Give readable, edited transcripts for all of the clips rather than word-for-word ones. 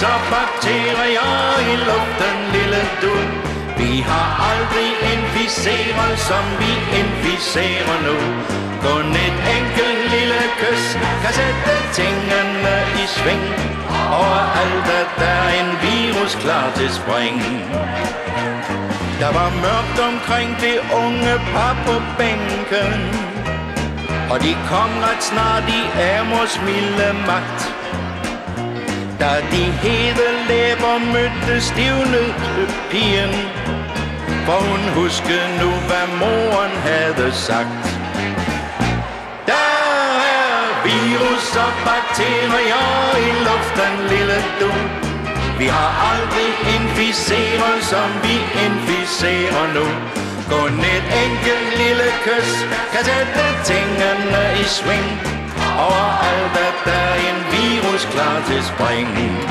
og bakterier i luften, lille du. Vi har aldrig inficeret, som vi inficerer nu. Kun et enkelt lille kys kan sætte tingene i sving. Overalt er der en virus klar til spring. Der var mørkt omkring det unge par på bænken, og de kom ret snart i Amors milde magt. Da de hede læber mødte stivnede pigen, for hun huskede nu, hvad moren havde sagt. Der er virus og bakterier i luften, lille du. Vi har aldrig inficeret, som vi inficerer nu. Kun et enkelt lille kys kan sætte tingene i sving. Overalt er der en virus klar til spring.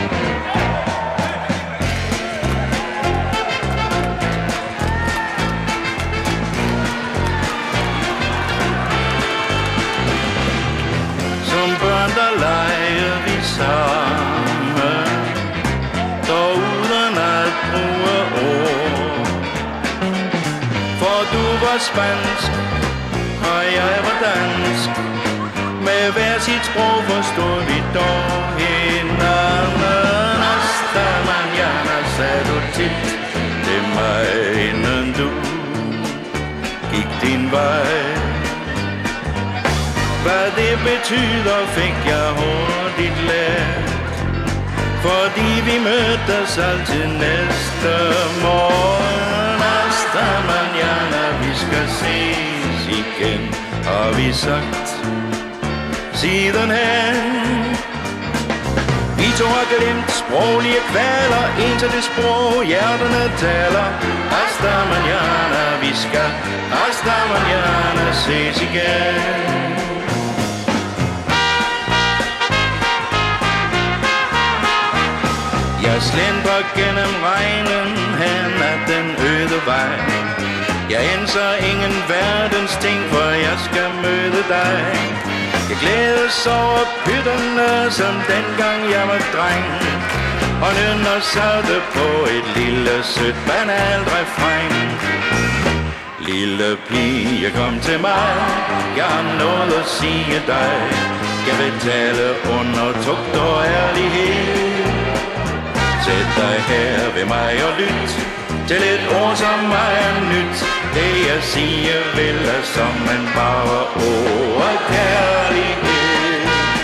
Som børn der leger vi sammen, dog uden at bruge ord. For du var spansk, og jeg var dansk. Med hver sit sprog forstod vi dog hinanden. Hasta mañana, sagde du tit til mig, inden du gik din vej. Hvad det betyder, fik jeg hurtigt lært, fordi vi mødtes altid næste morgen. Hasta mañana, vi skal ses igen, har vi sagt sidenhen. Vi to har glemt sproglige kvaler, indtil det sprog hjertene taler. Hasta mañana, vi skal hasta mañana ses igen. Jeg slendrer gennem regnen hen ad den øde vej. Jeg ændrer ingen verdens ting, for jeg skal møde dig. Jeg glædes over pytterne, som dengang jeg var dreng, og nynner salte på et lille sødt banalt refræn. Lille pige, kom til mig, jeg har noget at sige dig. Jeg vil tale under tugt og ærlighed. Sæt dig her ved mig og lyt til et ord, som mig er nyt. Det jeg siger vil er som en bare ord af kærlighed.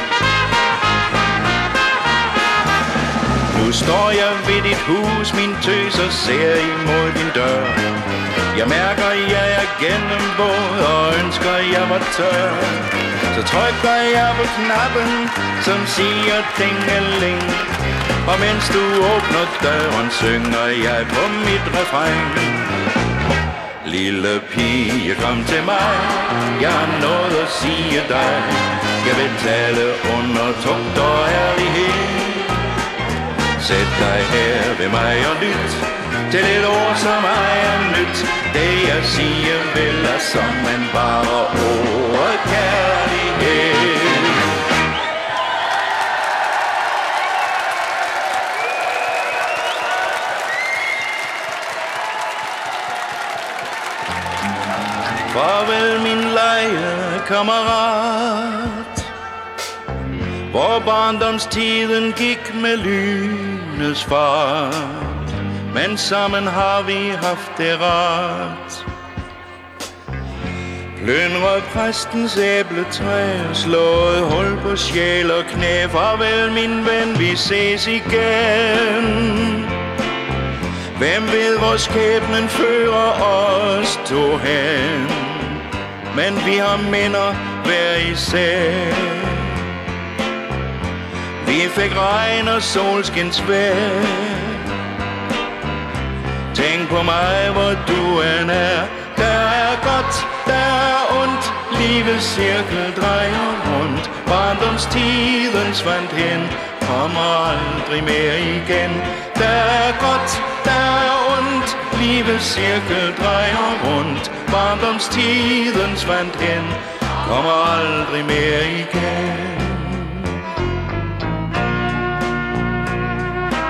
Nu står jeg ved dit hus, min tøs, og ser imod din dør. Jeg mærker, jeg er gennemvåd og ønsker, jeg var tør. Så trykker jeg på knappen, som siger dingeling. Og mens du åbner døren, synger jeg på mit refræn. Lille pige, kom til mig, jeg har noget at sige dig. Jeg vil tale under tugt og ærlighed. Sæt dig her ved mig og lyt til et ord, som er nyt. Det jeg siger vil er som en bare ord af kærlighed. Farvel min legekammerat, hvor barndomstiden gik med lynets fart, men sammen har vi haft det rart. Plyndret præstens æbletræ, slået hul på sjæl og knæ. Farvel min ven, vi ses igen. Hvem ved, hvor skæbnen fører os to hen, men vi har minder hver især. Vi fik regn og solskinsvejr. Tænk på mig, hvor du end er. Der er godt, der er ondt. Livets cirkel drejer rundt. Barndomstiden svandt hen, kommer aldrig mere igen. Der er godt, der er ondt. Livets cirkel drejer rundt. Barndomstiden svandt hen, kommer aldrig mere igen.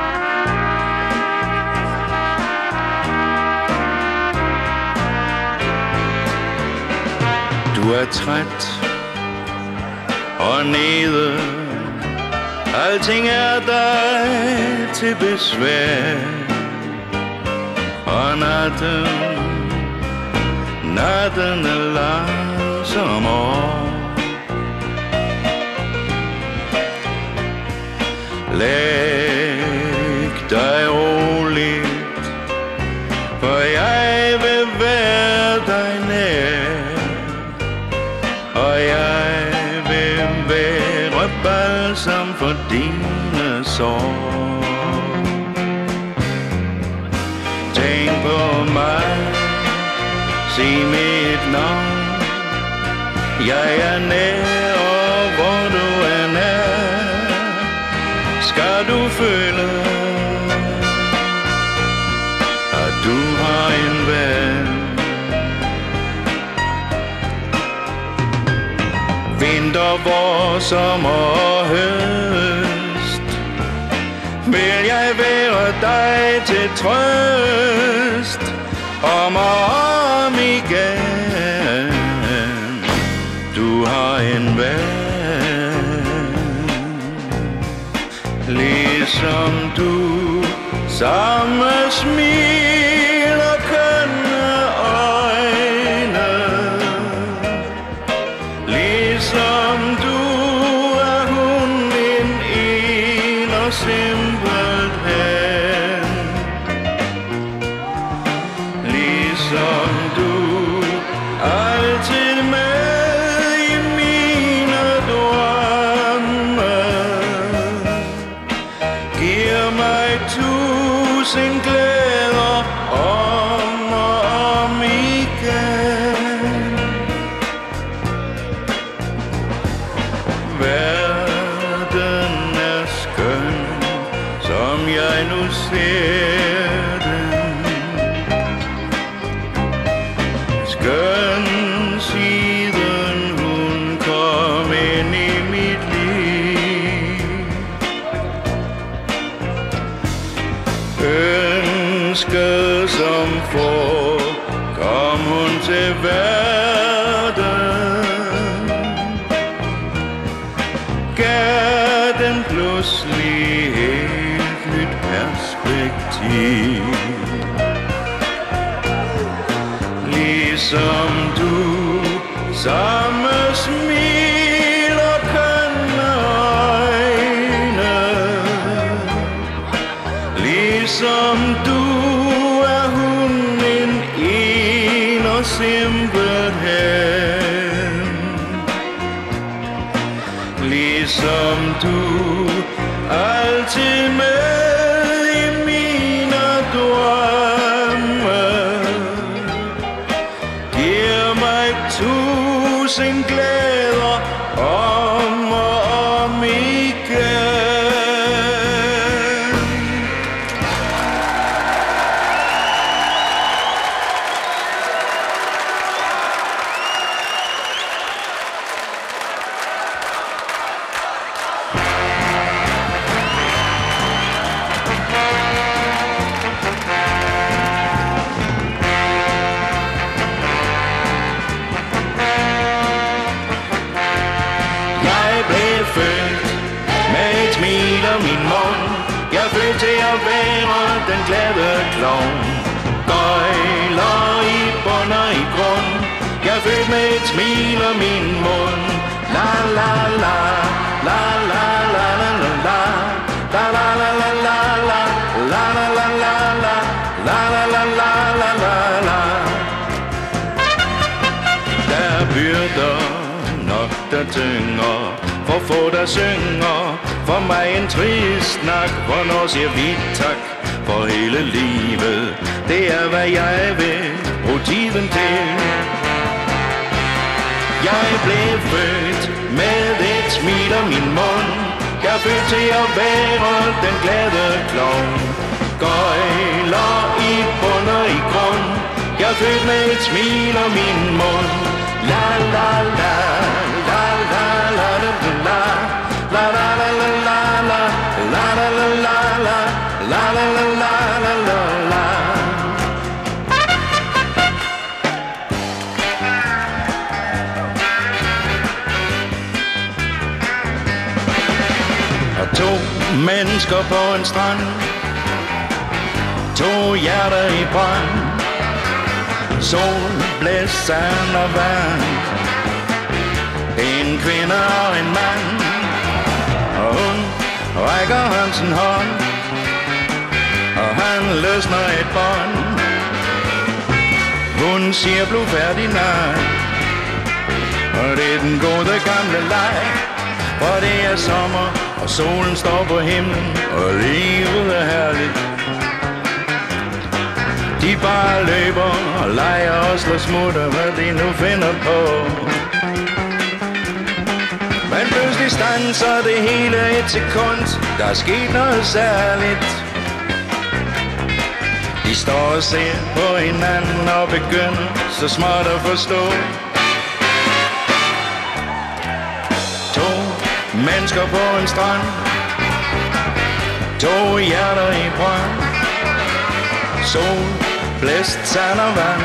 Du er træt og nede, alting er dig til besvær. Og natten er langsom år. Læg dig roligt, for jeg vil være dig nær, og jeg vil være balsam for dine sår. Tænk på mig, sig mit navn, jeg er nær, og hvor du er nær, skal du føle, at du har en ven. Vinter, vår, sommer og høst, vil jeg være dig til trøst, om og om igen. Du har en ven, ligesom du, samme smil og kønne øjne, ligesom du er hun min en og simpelt hen, ligesom du altid med i mine drømme, giver mig tusind glæder om og om igen. Verden er skøn, som jeg nu ser den. Skøn siden hun kom ind i mit liv. Ønsket som får, kom hun til verden. Gav den pludselig et nyt perspektiv. Ligesom du, samme smil og kønne øjne, ligesom du er hun en og simpelt hen, ligesom du altid med i mine drømme, giver mig tusind glæder om og om igen. Jeg følte til at være den glade klovn, gøjler i bund og i grund. Jeg følte med et smil om min mund. La la la, la la la la la la, la la la la la, la la la la la, la la la la la la la. Der er byrder nok, der tynger, for få der synger. For mig en trist snak, hvornår siger vi tak for hele livet. Det er hvad jeg vil bruge tiden til. Jeg blev født med et smil om min mund. Jeg følte til at være den glade klovn, gøjler i bund og i grund. Jeg følte med et smil om min mund. La la la, la la la la la. La la la la la la, la la la la la, la la la la la la. mennesker på en strand, to hjerter i brand, sol, blæs, sand og vand, en kvinde og en mand, og hun rækker hans en hånd, og han løsner et bånd. Hun siger blufærdig nej, og det er den gode gamle leg, for det er sommer, og solen står på himlen, og livet er herligt. De bare løber og leger og slår smutter, hvad de nu finder på. Men pludselig standser det hele et sekund, der er sket noget særligt. De står og ser på hinanden og begynder så småt at forstå. To mennesker på en strand, to hjerter i brand, sol, blæst, sand og vand,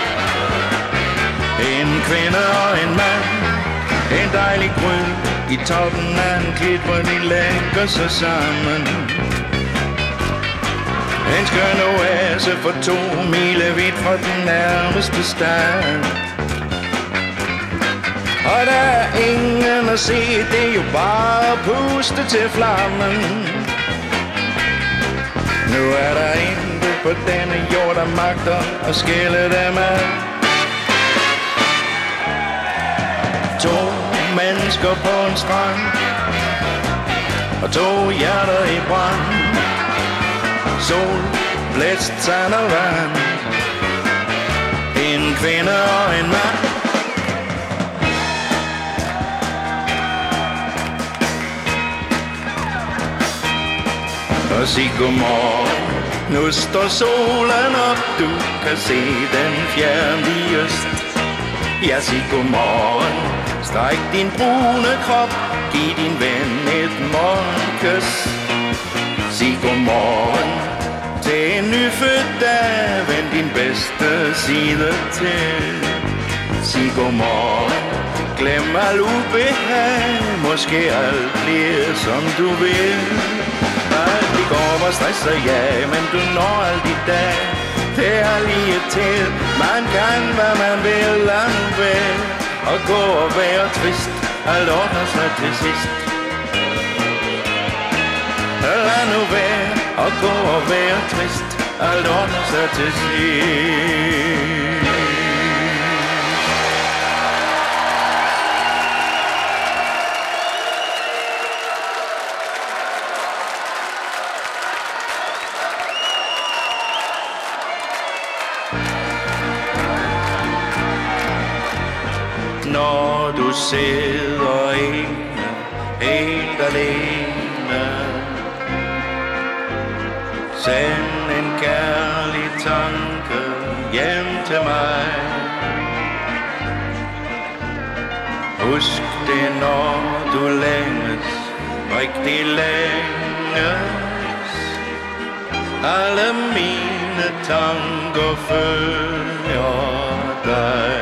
en kvinde og en mand, en dejlig grøn i toppen af en klit, hvor de lægger sig sammen. En skøn oase for 2 milevidt fra den nærmeste stad. Og der er ingen at se, det er jo bare at puste til flammen. Nu er der intet på denne jord, der magter at skille dem ad. 2 mennesker på en strand, og 2 hjerter i brand, sol, blæst, sand og vand, en kvinde og en mand. Og sig godmorgen, nu står solen op, du kan se den fjerne i øst. Ja, sig godmorgen, stræk din brune krop, giv din ven et morgenkys. Sig godmorgen til en nyfødt dag, vend din bedste side til. Sig godmorgen, glem al ubehag, måske alt bliver som du vil. Alt i går var stress og ja, men du når alt i dag. Det er lige til, man kan hvad man vil, lad nu være. Og gå og være trist, alt ordner sig til sidst. Lad nu være, og gå og være trist, alt ordner sig til sidst. Når du sidder ene, helt alene, send en kærlig tanke hjem til mig. Husk det, når du længes, rigtig længes. Alle mine tanker følger dig.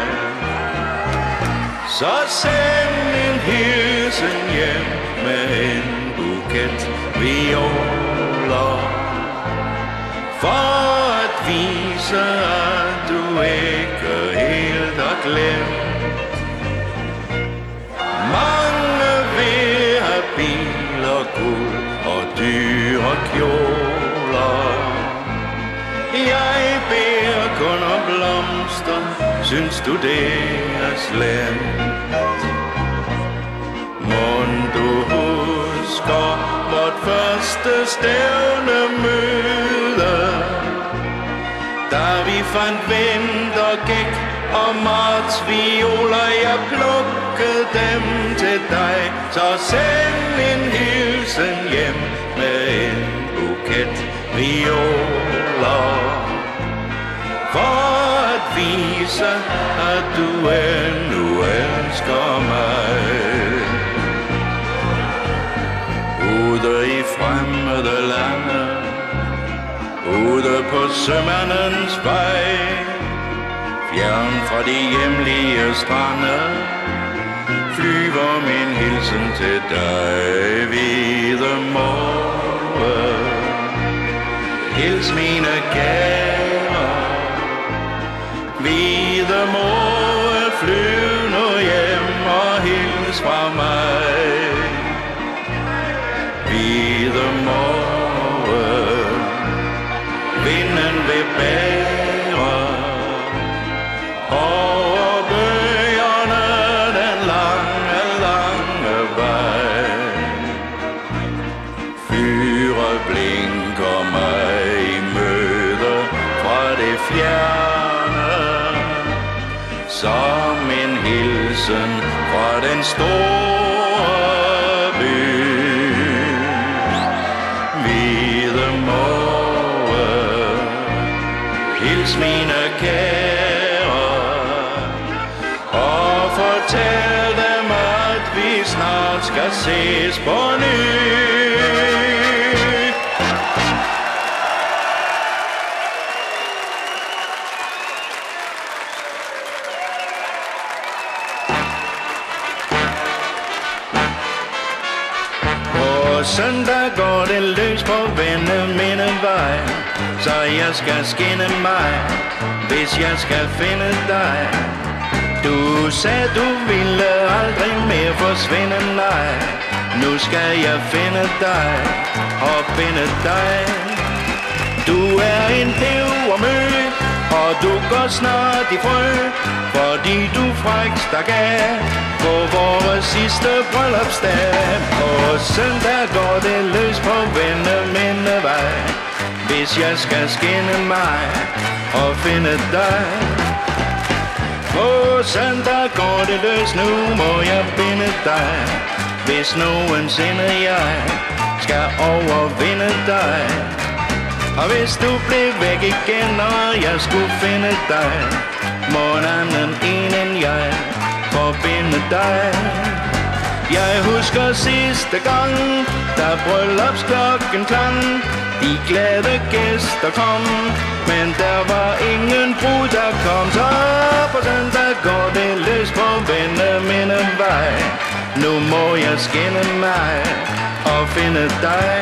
Så send en hilsen hjem med en buket violer, for at vise, at du ikke helt har glemt. Mange vil have biler, guld og dyre kjoler. Jeg beder kun om blomster, synes du det er slemt? Mon du husker vort første stævne møde, da vi fandt vintergæk og martsvioler. Jeg plukkede dem til dig, så send en hilsen hjem med en buket violer, for at vise, at du endnu elsker mig. Ude i fremmede lande, ude på sømandens vej, fjern fra de hjemlige strande, flyver min hilsen til dig. Hvide mål hils mine kære. Hvide mål, flyv nu hjem og hils fra mig. Hvide mål, vinden vil bære over bøgerne den lange, lange vej. Fyret blinker mig i møde fra det fjerne, som en hilsen fra den store by. Hvide måge, hils mine kære, og fortæl dem, at vi snart skal ses på ny. Søndag går det løs på Vendemindevej, så jeg skal skinne mig, hvis jeg skal finde dig. Du sagde du ville aldrig mere forsvinde, nej. Nu skal jeg finde dig og finde dig. Du er en pebermø, og du går snart i frø, fordi du fræk stak af på vores sidste bryllupsdag. På søndag går det løs på Vendemindevej, hvis jeg skal skinne mig og finde dig. På søndag går det løs, nu må jeg finde dig, hvis nogensinde jeg skal overvinde dig. Og hvis du blev væk igen, og jeg skulle finde dig, må en anden end jeg forbinde dig. Jeg husker sidste gang, da bryllupsklokken klang, de glade gæster kom, men der var ingen brud, der kom. Så på søndag går det løs på Vendemindevej, nu må jeg skinne mig og finde dig.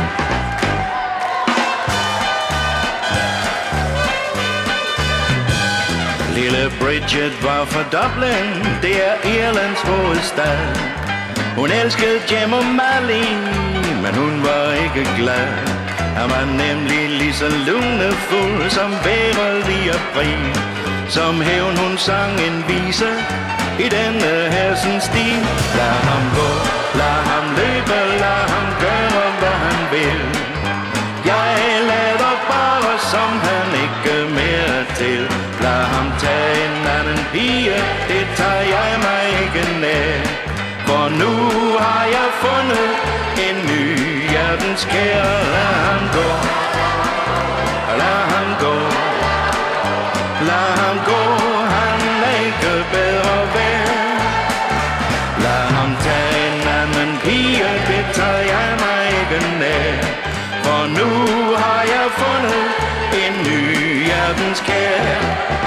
Lille Bridget var fra Dublin, det er Irlands hovedstad. Hun elskede Jem og Mally, men hun var ikke glad. Han var nemlig lige så lunefuld som vejret i april. Som hævn hun sang en vise i denne hersens stil. Lad ham gå, lad ham løbe, lad ham gøre hvad han vil. Jeg lader bare som han ikke mere til. Lad ham tage en anden pige, det tager jeg mig ikke ned. For nu har jeg fundet en ny hjertens kære. Lad ham gå, lad ham gå, lad ham gå, han er ikke bedre værd. Lad ham tage en anden pige, det tager jeg mig ikke ned. For nu har jeg fundet en ny hjertens kære.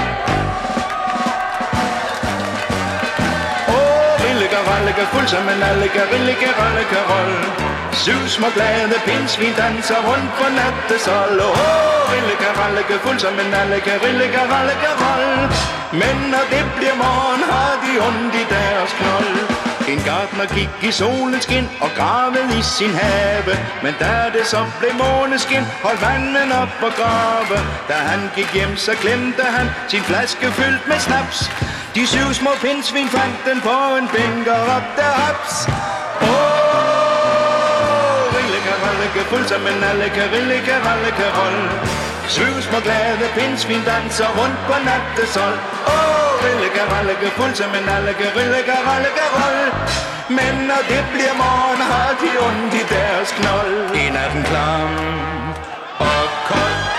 Ralleke fuld som en alleke, rilleke, ralleke, roll. 7 små glade pindsvin danser rundt på nattesol. Rilleke, ralleke, fuld som en alleke, rilleke, ralleke, roll. Men når det bliver morgen, har de ondt i deres knold. En gartner gik i solens skin og gravede i sin have. Men da det så blev måneskin, holdt vandet op og grave. Da han gik hjem, så glemte han sin flaske fyldt med snaps. De 7 små pindsvin fandt den på en bænk og råbte haps. Rilleke, ralleke, fuld som en alleke, rilleke, ralleke, roll. 7 små glade pindsvin danser rundt på nattesol. Rilleke, ralleke, fuld som en alleke, rilleke, ralleke, roll. Men når det bliver morgen, har de ondt i deres knold. En af den klam og kold.